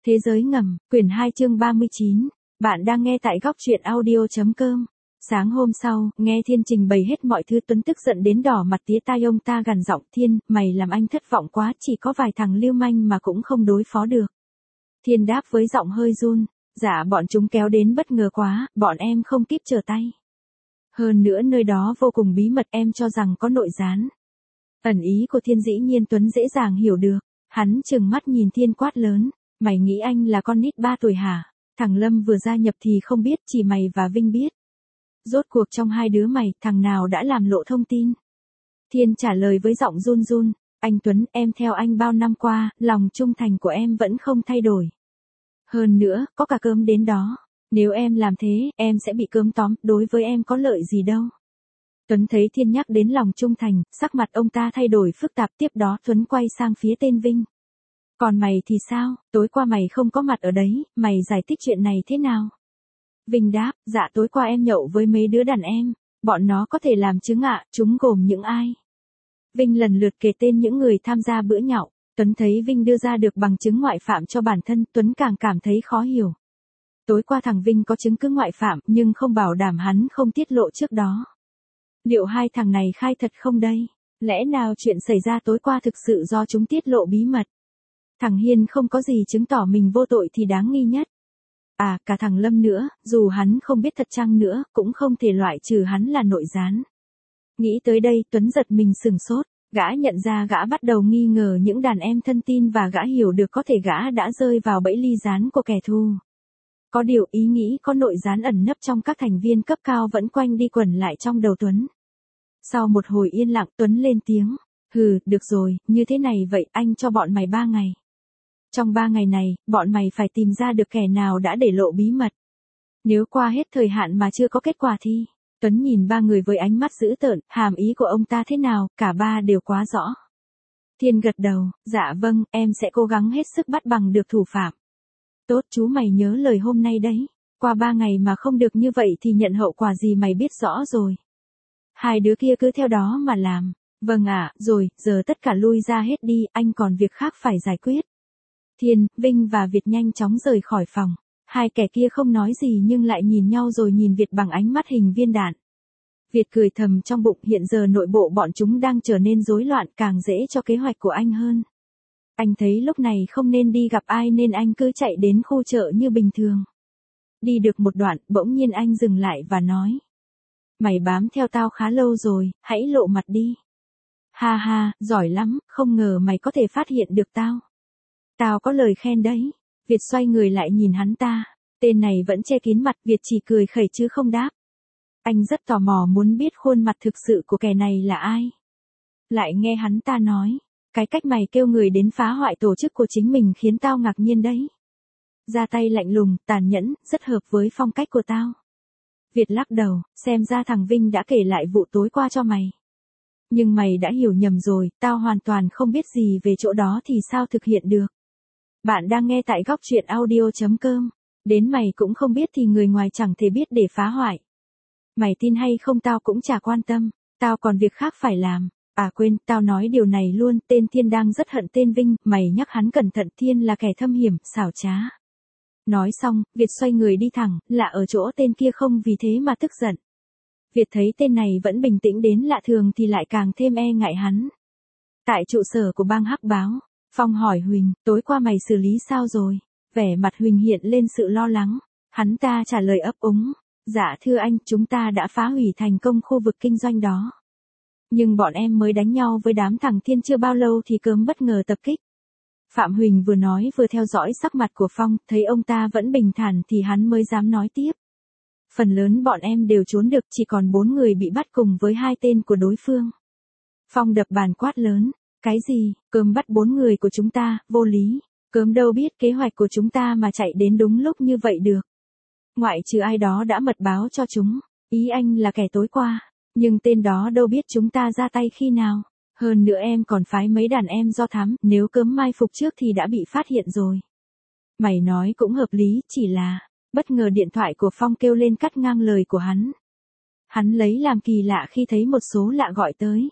Thế giới ngầm, quyển 2 chương 39. Bạn đang nghe tại góc truyện audio.com. Sáng hôm sau, nghe Thiên trình bày hết mọi thứ, Tuấn tức giận đến đỏ mặt tía tai. Ông ta gằn giọng: Thiên, mày làm anh thất vọng quá, chỉ có vài thằng lưu manh mà cũng không đối phó được. Thiên đáp với giọng hơi run: Dạ bọn chúng kéo đến bất ngờ quá, bọn em không kịp trở tay. Hơn nữa nơi đó vô cùng bí mật, em cho rằng có nội gián. Ẩn ý của Thiên dĩ nhiên Tuấn dễ dàng hiểu được. Hắn trừng mắt nhìn Thiên quát lớn: Mày nghĩ anh là con nít 3 tuổi hả? Thằng Lâm vừa gia nhập thì không biết, chỉ mày và Vinh biết. Rốt cuộc trong hai đứa mày, thằng nào đã làm lộ thông tin? Thiên trả lời với giọng run run: Anh Tuấn, em theo anh bao năm qua, lòng trung thành của em vẫn không thay đổi. Hơn nữa, có cả cơm đến đó. Nếu em làm thế, em sẽ bị cơm tóm, đối với em có lợi gì đâu. Tuấn thấy Thiên nhắc đến lòng trung thành, sắc mặt ông ta thay đổi phức tạp. Tiếp đó Tuấn quay sang phía tên Vinh. Còn mày thì sao, tối qua mày không có mặt ở đấy, mày giải thích chuyện này thế nào? Vinh đáp: Dạ tối qua em nhậu với mấy đứa đàn em, bọn nó có thể làm chứng ạ, chúng gồm những ai? Vinh lần lượt kể tên những người tham gia bữa nhậu. Tuấn thấy Vinh đưa ra được bằng chứng ngoại phạm cho bản thân, Tuấn càng cảm thấy khó hiểu. Tối qua thằng Vinh có chứng cứ ngoại phạm, nhưng không bảo đảm hắn không tiết lộ trước đó. Liệu hai thằng này khai thật không đây? Lẽ nào chuyện xảy ra tối qua thực sự do chúng tiết lộ bí mật? Thằng Hiên không có gì chứng tỏ mình vô tội thì đáng nghi nhất. À, cả thằng Lâm nữa, dù hắn không biết thật chăng nữa, cũng không thể loại trừ hắn là nội gián. Nghĩ tới đây, Tuấn giật mình sừng sốt. Gã nhận ra gã bắt đầu nghi ngờ những đàn em thân tin, và gã hiểu được có thể gã đã rơi vào bẫy ly gián của kẻ thù. Có điều ý nghĩ có nội gián ẩn nấp trong các thành viên cấp cao vẫn quanh đi quẩn lại trong đầu Tuấn. Sau một hồi yên lặng, Tuấn lên tiếng: Hừ, được rồi, như thế này vậy, anh cho bọn mày 3 ngày. Trong 3 ngày này, bọn mày phải tìm ra được kẻ nào đã để lộ bí mật. Nếu qua hết thời hạn mà chưa có kết quả thì... Tuấn nhìn ba người với ánh mắt dữ tợn, hàm ý của ông ta thế nào, cả ba đều quá rõ. Thiên gật đầu: Dạ vâng, em sẽ cố gắng hết sức bắt bằng được thủ phạm. Tốt, chú mày nhớ lời hôm nay đấy. Qua 3 ngày mà không được như vậy thì nhận hậu quả gì mày biết rõ rồi. Hai đứa kia cứ theo đó mà làm. Vâng ạ, rồi, giờ tất cả lui ra hết đi, anh còn việc khác phải giải quyết. Thiên, Vinh và Việt nhanh chóng rời khỏi phòng. Hai kẻ kia không nói gì nhưng lại nhìn nhau rồi nhìn Việt bằng ánh mắt hình viên đạn. Việt cười thầm trong bụng, hiện giờ nội bộ bọn chúng đang trở nên rối loạn, càng dễ cho kế hoạch của anh hơn. Anh thấy lúc này không nên đi gặp ai nên anh cứ chạy đến khu chợ như bình thường. Đi được một đoạn, bỗng nhiên anh dừng lại và nói: Mày bám theo tao khá lâu rồi, hãy lộ mặt đi. Ha ha, giỏi lắm, không ngờ mày có thể phát hiện được tao. Tao có lời khen đấy. Việt xoay người lại nhìn hắn ta. Tên này vẫn che kín mặt, Việt chỉ cười khẩy chứ không đáp. Anh rất tò mò muốn biết khuôn mặt thực sự của kẻ này là ai. Lại nghe hắn ta nói: Cái cách mày kêu người đến phá hoại tổ chức của chính mình khiến tao ngạc nhiên đấy. Ra tay lạnh lùng, tàn nhẫn, rất hợp với phong cách của tao. Việt lắc đầu: Xem ra thằng Vinh đã kể lại vụ tối qua cho mày. Nhưng mày đã hiểu nhầm rồi, tao hoàn toàn không biết gì về chỗ đó thì sao thực hiện được. Bạn đang nghe tại góc truyện audio.com. Đến mày cũng không biết thì người ngoài chẳng thể biết để phá hoại. Mày tin hay không tao cũng chả quan tâm, tao còn việc khác phải làm. À quên, tao nói điều này luôn, tên Thiên đang rất hận tên Vinh, mày nhắc hắn cẩn thận, Thiên là kẻ thâm hiểm, xảo trá. Nói xong, Việt xoay người đi thẳng, lạ ở chỗ tên kia không vì thế mà tức giận. Việt thấy tên này vẫn bình tĩnh đến lạ thường thì lại càng thêm e ngại hắn. Tại trụ sở của bang Hắc Báo, Phong hỏi Huỳnh: Tối qua mày xử lý sao rồi? Vẻ mặt Huỳnh hiện lên sự lo lắng. Hắn ta trả lời ấp úng: Dạ thưa anh, chúng ta đã phá hủy thành công khu vực kinh doanh đó. Nhưng bọn em mới đánh nhau với đám thằng Thiên chưa bao lâu thì cơm bất ngờ tập kích. Phạm Huỳnh vừa nói vừa theo dõi sắc mặt của Phong, thấy ông ta vẫn bình thản thì hắn mới dám nói tiếp. Phần lớn bọn em đều trốn được, chỉ còn 4 người bị bắt cùng với 2 tên của đối phương. Phong đập bàn quát lớn: Cái gì, cơm bắt 4 người của chúng ta, vô lý. Cơm đâu biết kế hoạch của chúng ta mà chạy đến đúng lúc như vậy được. Ngoại trừ ai đó đã mật báo cho chúng. Ý anh là kẻ tối qua. Nhưng tên đó đâu biết chúng ta ra tay khi nào. Hơn nữa em còn phái mấy đàn em do thám, nếu cớm mai phục trước thì đã bị phát hiện rồi. Mày nói cũng hợp lý, chỉ là... Bất ngờ điện thoại của Phong kêu lên cắt ngang lời của hắn. Hắn lấy làm kỳ lạ khi thấy một số lạ gọi tới.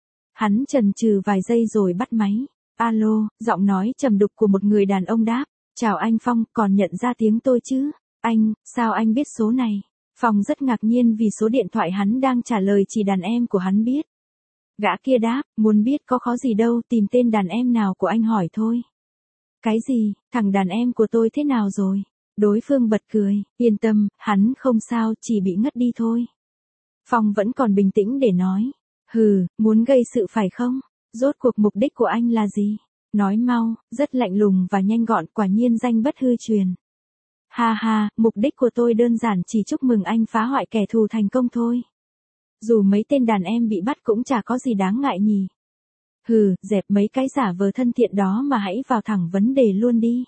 Hắn chần chừ vài giây rồi bắt máy. Alo, giọng nói trầm đục của một người đàn ông đáp. Chào anh Phong, còn nhận ra tiếng tôi chứ? Anh, sao anh biết số này? Phong rất ngạc nhiên vì số điện thoại hắn đang trả lời chỉ đàn em của hắn biết. Gã kia đáp, muốn biết có khó gì đâu, tìm tên đàn em nào của anh hỏi thôi. Cái gì, thằng đàn em của tôi thế nào rồi? Đối phương bật cười, yên tâm, hắn không sao, chỉ bị ngất đi thôi. Phong vẫn còn bình tĩnh để nói. Hừ, muốn gây sự phải không? Rốt cuộc mục đích của anh là gì? Nói mau, rất lạnh lùng và nhanh gọn, quả nhiên danh bất hư truyền. Ha ha, mục đích của tôi đơn giản chỉ chúc mừng anh phá hoại kẻ thù thành công thôi. Dù mấy tên đàn em bị bắt cũng chả có gì đáng ngại nhỉ. Hừ, dẹp mấy cái giả vờ thân thiện đó mà hãy vào thẳng vấn đề luôn đi.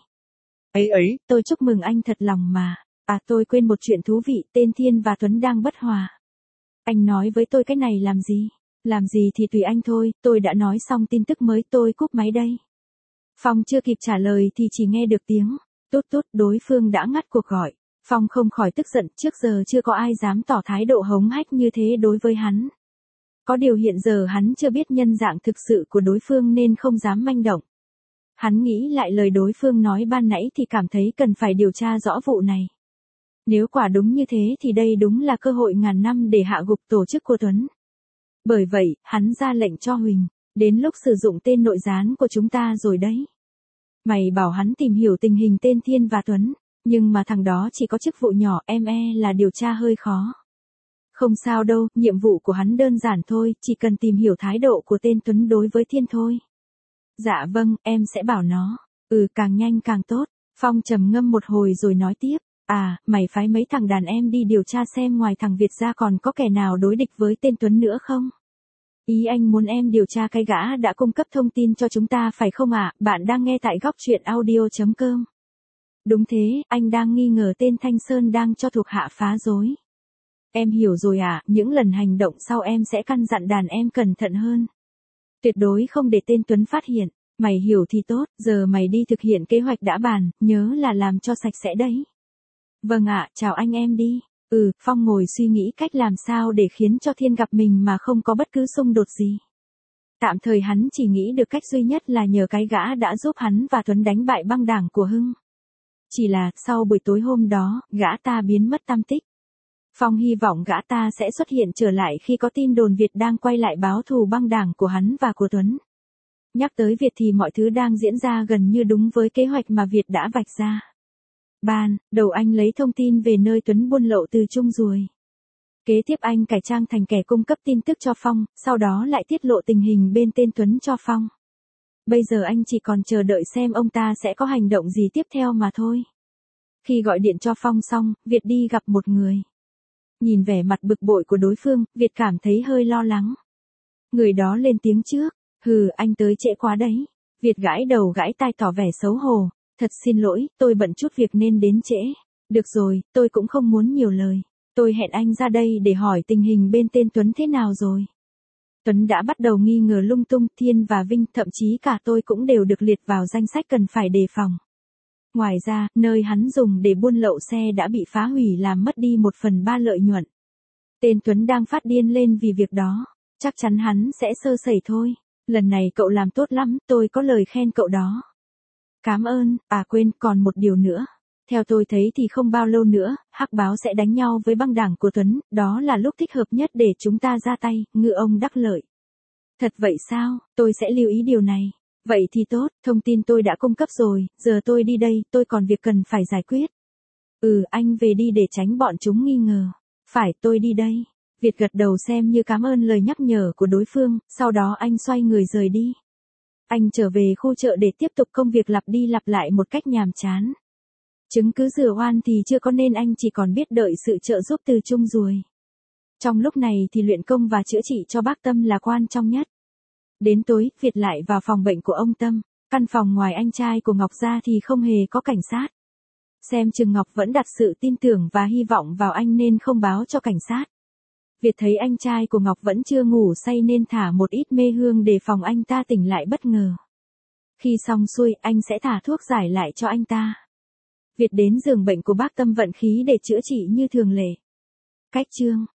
Ấy, tôi chúc mừng anh thật lòng mà. À tôi quên một chuyện thú vị, tên Thiên và Tuấn đang bất hòa. Anh nói với tôi cái này làm gì? Làm gì thì tùy anh thôi, tôi đã nói xong tin tức mới, tôi cúp máy đây. Phong chưa kịp trả lời thì chỉ nghe được tiếng tút tút, đối phương đã ngắt cuộc gọi. Phong không khỏi tức giận, trước giờ chưa có ai dám tỏ thái độ hống hách như thế đối với hắn. Có điều hiện giờ hắn chưa biết nhân dạng thực sự của đối phương nên không dám manh động. Hắn nghĩ lại lời đối phương nói ban nãy thì cảm thấy cần phải điều tra rõ vụ này. Nếu quả đúng như thế thì đây đúng là cơ hội ngàn năm để hạ gục tổ chức của Tuấn. Bởi vậy, hắn ra lệnh cho Huỳnh, đến lúc sử dụng tên nội gián của chúng ta rồi đấy. Mày bảo hắn tìm hiểu tình hình tên Thiên và Tuấn, nhưng mà thằng đó chỉ có chức vụ nhỏ, em là điều tra hơi khó. Không sao đâu, nhiệm vụ của hắn đơn giản thôi, chỉ cần tìm hiểu thái độ của tên Tuấn đối với Thiên thôi. Dạ vâng, em sẽ bảo nó. Càng nhanh càng tốt. Phong trầm ngâm một hồi rồi nói tiếp. À, mày phái mấy thằng đàn em đi điều tra xem ngoài thằng Việt ra còn có kẻ nào đối địch với tên Tuấn nữa không? Ý anh muốn em điều tra cái gã đã cung cấp thông tin cho chúng ta phải không ạ? Bạn đang nghe tại góc truyện audio.com. Đúng thế, anh đang nghi ngờ tên Thanh Sơn đang cho thuộc hạ phá rối. Em hiểu rồi ạ, những lần hành động sau em sẽ căn dặn đàn em cẩn thận hơn. Tuyệt đối không để tên Tuấn phát hiện. Mày hiểu thì tốt, giờ mày đi thực hiện kế hoạch đã bàn, nhớ là làm cho sạch sẽ đấy. Vâng ạ, chào anh em đi. Phong ngồi suy nghĩ cách làm sao để khiến cho Thiên gặp mình mà không có bất cứ xung đột gì. Tạm thời hắn chỉ nghĩ được cách duy nhất là nhờ cái gã đã giúp hắn và Tuấn đánh bại băng đảng của Hưng. Chỉ là, sau buổi tối hôm đó, gã ta biến mất tăm tích. Phong hy vọng gã ta sẽ xuất hiện trở lại khi có tin đồn Việt đang quay lại báo thù băng đảng của hắn và của Tuấn. Nhắc tới Việt thì mọi thứ đang diễn ra gần như đúng với kế hoạch mà Việt đã vạch ra. Ban đầu anh lấy thông tin về nơi Tuấn buôn lậu từ Trung rồi. Kế tiếp anh cải trang thành kẻ cung cấp tin tức cho Phong, sau đó lại tiết lộ tình hình bên tên Tuấn cho Phong. Bây giờ anh chỉ còn chờ đợi xem ông ta sẽ có hành động gì tiếp theo mà thôi. Khi gọi điện cho Phong xong, Việt đi gặp một người. Nhìn vẻ mặt bực bội của đối phương, Việt cảm thấy hơi lo lắng. Người đó lên tiếng trước. Anh tới trễ quá đấy. Việt gãi đầu gãi tai tỏ vẻ xấu hổ. Thật xin lỗi, tôi bận chút việc nên đến trễ. Được rồi, tôi cũng không muốn nhiều lời. Tôi hẹn anh ra đây để hỏi tình hình bên tên Tuấn thế nào rồi. Tuấn đã bắt đầu nghi ngờ lung tung, Thiên và Vinh, thậm chí cả tôi cũng đều được liệt vào danh sách cần phải đề phòng. Ngoài ra, nơi hắn dùng để buôn lậu xe đã bị phá hủy làm mất đi 1/3 lợi nhuận. Tên Tuấn đang phát điên lên vì việc đó. Chắc chắn hắn sẽ sơ sẩy thôi. Lần này cậu làm tốt lắm, tôi có lời khen cậu đó. Cảm ơn, quên, còn một điều nữa. Theo tôi thấy thì không bao lâu nữa, Hắc Báo sẽ đánh nhau với băng đảng của Tuấn, đó là lúc thích hợp nhất để chúng ta ra tay, ngư ông đắc lợi. Thật vậy sao, tôi sẽ lưu ý điều này. Vậy thì tốt, thông tin tôi đã cung cấp rồi, giờ tôi đi đây, tôi còn việc cần phải giải quyết. Anh về đi để tránh bọn chúng nghi ngờ. Phải, tôi đi đây. Việt gật đầu xem như cảm ơn lời nhắc nhở của đối phương, sau đó anh xoay người rời đi. Anh trở về khu chợ để tiếp tục công việc lặp đi lặp lại một cách nhàm chán. Chứng cứ rửa oan thì chưa có nên anh chỉ còn biết đợi sự trợ giúp từ Trung rồi. Trong lúc này thì luyện công và chữa trị cho bác Tâm là quan trọng nhất. Đến tối, Việt lại vào phòng bệnh của ông Tâm. Căn phòng ngoài anh trai của Ngọc ra thì không hề có cảnh sát. Xem chừng Ngọc vẫn đặt sự tin tưởng và hy vọng vào anh nên không báo cho cảnh sát. Việt thấy anh trai của Ngọc vẫn chưa ngủ say nên thả một ít mê hương để phòng anh ta tỉnh lại bất ngờ. Khi xong xuôi, anh sẽ thả thuốc giải lại cho anh ta. Việt đến giường bệnh của bác Tâm vận khí để chữa trị như thường lệ. Cách chương